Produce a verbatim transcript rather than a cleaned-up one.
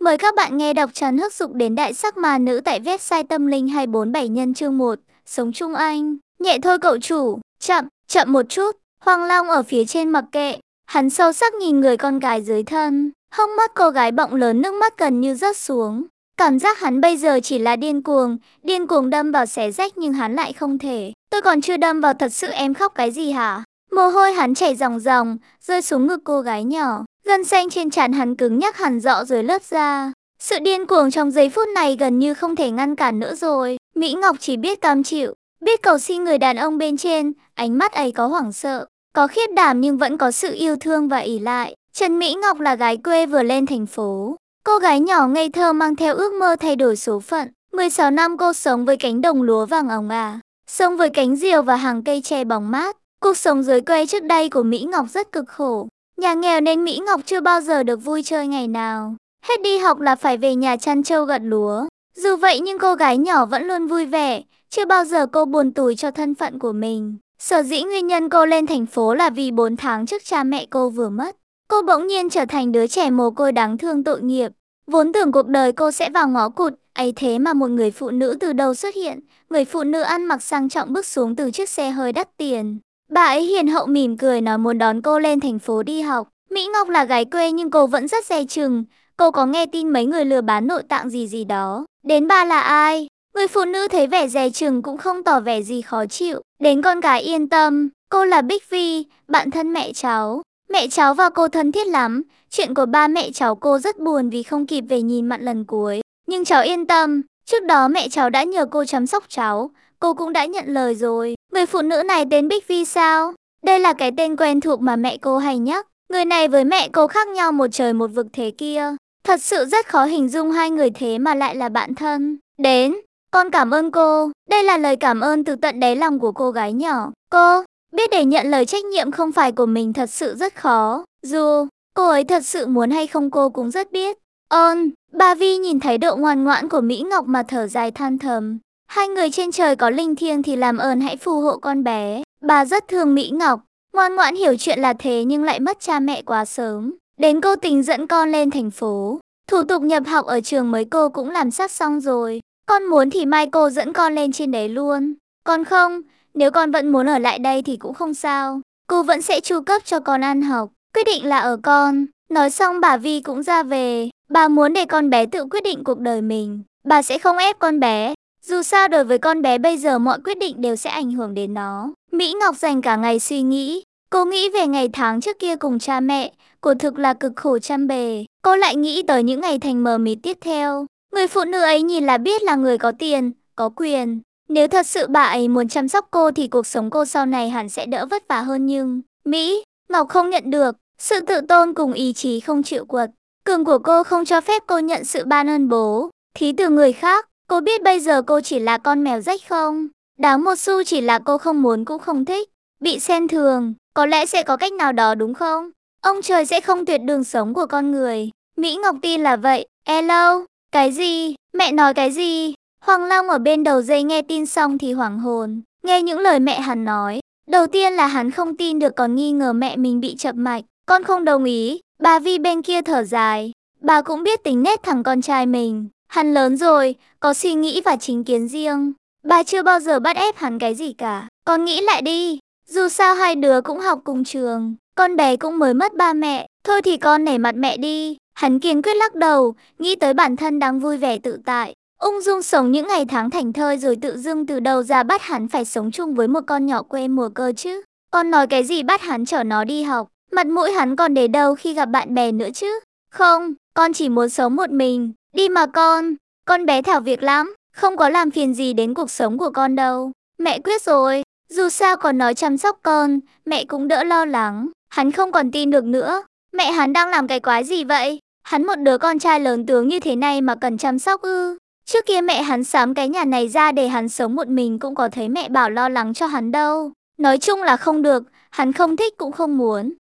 Mời các bạn nghe đọc truyện Hức Dục Đến Đại Sắc Ma Nữ tại website tâm linh hai bốn bảy nhân chương một. Sống chung anh. Nhẹ thôi cậu chủ. Chậm, chậm một chút. Hoàng Long ở phía trên mặc kệ. Hắn sâu sắc nhìn người con gái dưới thân. Hốc mắt cô gái bọng lớn, nước mắt gần như rớt xuống. Cảm giác hắn bây giờ chỉ là điên cuồng. Điên cuồng đâm vào xé rách nhưng hắn lại không thể. Tôi còn chưa đâm vào, thật sự em khóc cái gì hả? Mồ hôi hắn chảy ròng ròng, rơi xuống ngực cô gái nhỏ. Gân xanh trên trán hắn cứng nhắc hẳn rõ rồi lớp ra. Sự điên cuồng trong giây phút này gần như không thể ngăn cản nữa rồi. Mỹ Ngọc chỉ biết cam chịu, biết cầu xin người đàn ông bên trên. Ánh mắt ấy có hoảng sợ, có khiếp đảm nhưng vẫn có sự yêu thương và ỷ lại. Trần Mỹ Ngọc là gái quê vừa lên thành phố. Cô gái nhỏ ngây thơ mang theo ước mơ thay đổi số phận. mười sáu năm cô sống với cánh đồng lúa vàng óng ả, sống với cánh diều và hàng cây tre bóng mát. Cuộc sống dưới quê trước đây của Mỹ Ngọc rất cực khổ. Nhà nghèo nên Mỹ Ngọc chưa bao giờ được vui chơi ngày nào. Hết đi học là phải về nhà chăn trâu gặt lúa. Dù vậy nhưng cô gái nhỏ vẫn luôn vui vẻ, chưa bao giờ cô buồn tủi cho thân phận của mình. Sở dĩ nguyên nhân cô lên thành phố là vì bốn tháng trước cha mẹ cô vừa mất. Cô bỗng nhiên trở thành đứa trẻ mồ côi đáng thương tội nghiệp. Vốn tưởng cuộc đời cô sẽ vào ngõ cụt, ấy thế mà một người phụ nữ từ đâu xuất hiện. Người phụ nữ ăn mặc sang trọng bước xuống từ chiếc xe hơi đắt tiền. Bà ấy hiền hậu mỉm cười nói muốn đón cô lên thành phố đi học. Mỹ Ngọc là gái quê nhưng cô vẫn rất dè chừng. Cô có nghe tin mấy người lừa bán nội tạng gì gì đó. Đến bà là ai? Người phụ nữ thấy vẻ dè chừng cũng không tỏ vẻ gì khó chịu. Đến con gái yên tâm, cô là Bích Vi, bạn thân mẹ cháu. Mẹ cháu và cô thân thiết lắm. Chuyện của ba mẹ cháu cô rất buồn vì không kịp về nhìn mặt lần cuối. Nhưng cháu yên tâm, trước đó mẹ cháu đã nhờ cô chăm sóc cháu. Cô cũng đã nhận lời rồi. Người phụ nữ này tên Bích Vi sao? Đây là cái tên quen thuộc mà mẹ cô hay nhắc. Người này với mẹ cô khác nhau một trời một vực thế kia. Thật sự rất khó hình dung hai người thế mà lại là bạn thân. Đến, con cảm ơn cô. Đây là lời cảm ơn từ tận đáy lòng của cô gái nhỏ. Cô biết để nhận lời trách nhiệm không phải của mình thật sự rất khó. Dù cô ấy thật sự muốn hay không cô cũng rất biết. Ơn, bà Vi nhìn thấy độ ngoan ngoãn của Mỹ Ngọc mà thở dài than thầm. Hai người trên trời có linh thiêng thì làm ơn hãy phù hộ con bé. Bà rất thương Mỹ Ngọc, ngoan ngoãn hiểu chuyện là thế nhưng lại mất cha mẹ quá sớm. Đến cô tính dẫn con lên thành phố. Thủ tục nhập học ở trường mới cô cũng làm sắp xong rồi. Con muốn thì mai cô dẫn con lên trên đấy luôn. Còn không, nếu con vẫn muốn ở lại đây thì cũng không sao. Cô vẫn sẽ chu cấp cho con ăn học. Quyết định là ở con. Nói xong bà Vi cũng ra về. Bà muốn để con bé tự quyết định cuộc đời mình. Bà sẽ không ép con bé. Dù sao đối với con bé bây giờ mọi quyết định đều sẽ ảnh hưởng đến nó. Mỹ Ngọc dành cả ngày suy nghĩ. Cô nghĩ về ngày tháng trước kia cùng cha mẹ. Cô thực là cực khổ trăm bề. Cô lại nghĩ tới những ngày thành mờ mịt tiếp theo. Người phụ nữ ấy nhìn là biết là người có tiền, có quyền. Nếu thật sự bà ấy muốn chăm sóc cô thì cuộc sống cô sau này hẳn sẽ đỡ vất vả hơn nhưng Mỹ Ngọc không nhận được. Sự tự tôn cùng ý chí không chịu quật cường của cô không cho phép cô nhận sự ban ơn bố thí từ người khác. Cô biết bây giờ cô chỉ là con mèo rách không đáng một xu, chỉ là cô không muốn cũng không thích bị xem thường. Có lẽ sẽ có cách nào đó đúng không? Ông trời sẽ không tuyệt đường sống của con người. Mỹ Ngọc tin là vậy. Hello, cái gì? Mẹ nói cái gì? Hoàng Long ở bên đầu dây nghe tin xong thì hoảng hồn. Nghe những lời mẹ hắn nói, đầu tiên là hắn không tin được còn nghi ngờ mẹ mình bị chập mạch. Con không đồng ý. Bà Vi bên kia thở dài. Bà cũng biết tính nết thằng con trai mình. Hắn lớn rồi, có suy nghĩ và chính kiến riêng. Bà chưa bao giờ bắt ép hắn cái gì cả. Con nghĩ lại đi. Dù sao hai đứa cũng học cùng trường. Con bé cũng mới mất ba mẹ. Thôi thì con nể mặt mẹ đi. Hắn kiên quyết lắc đầu, nghĩ tới bản thân đang vui vẻ tự tại. Ung dung sống những ngày tháng thảnh thơi rồi tự dưng từ đầu ra bắt hắn phải sống chung với một con nhỏ quê mùa cơ chứ. Con nói cái gì bắt hắn chở nó đi học. Mặt mũi hắn còn để đâu khi gặp bạn bè nữa chứ. Không, con chỉ muốn sống một mình. Đi mà con. Con bé thảo việc lắm. Không có làm phiền gì đến cuộc sống của con đâu. Mẹ quyết rồi. Dù sao còn nói chăm sóc con, mẹ cũng đỡ lo lắng. Hắn không còn tin được nữa. Mẹ hắn đang làm cái quái gì vậy? Hắn một đứa con trai lớn tướng như thế này mà cần chăm sóc ư? Trước kia mẹ hắn sắm cái nhà này ra để hắn sống một mình cũng có thấy mẹ bảo lo lắng cho hắn đâu. Nói chung là không được, hắn không thích cũng không muốn.